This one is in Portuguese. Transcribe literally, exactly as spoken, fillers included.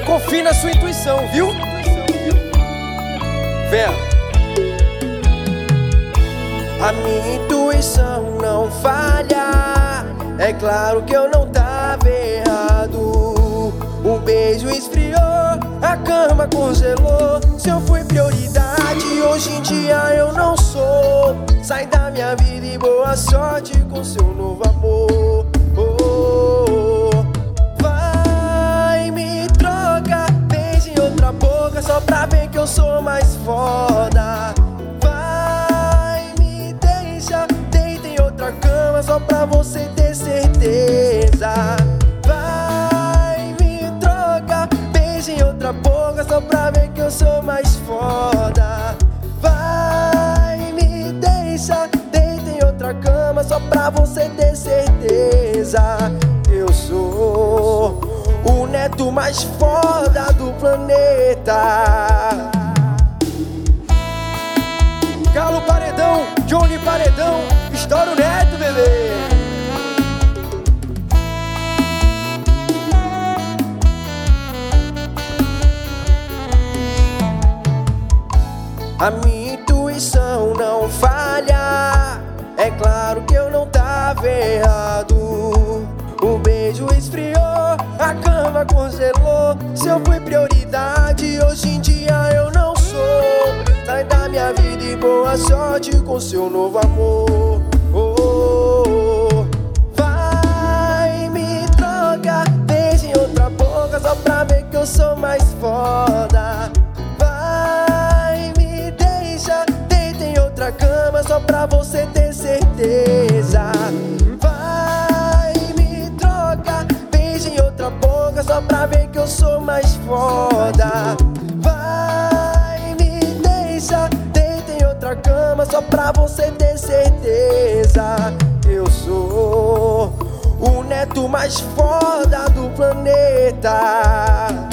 confie na sua intuição, viu? Vem. A minha intuição não falha. É claro que eu não tava errado. Um beijo esfriou, a cama congelou. Se eu fui prioridade, hoje em dia eu não sou. Sai da minha vida e boa sorte com seu novo amor. Oh, vai, me troca, beija em outra boca só pra ver que eu sou mais foda. Vai, me deixa, deita em outra cama só pra você ter certeza. Vai, me troca, beija em outra boca só pra ver que eu sou mais foda. Vai, me deixa, deita em outra cama só pra você ter certeza. Eu sou o neto mais foda do planeta. Galo Paredão, Johnny Paredão, estoura o neto, bebê. A minha intuição não falha. É claro que eu não tava errado. O beijo esfriou, a cama congelou. Se eu fui prioridade, hoje em dia eu não sou. Sai da minha vida e boa sorte com seu novo amor. Oh, vai, me troca, beija em outra boca só pra ver que eu sou mais foda. Vai, me deixa, deita em outra cama só pra você ter certeza. Vai, me troca, beija em outra boca só pra ver que eu sou mais foda. Vai, me deixa, deita em outra cama só pra você ter certeza. Eu sou o neto mais foda do planeta.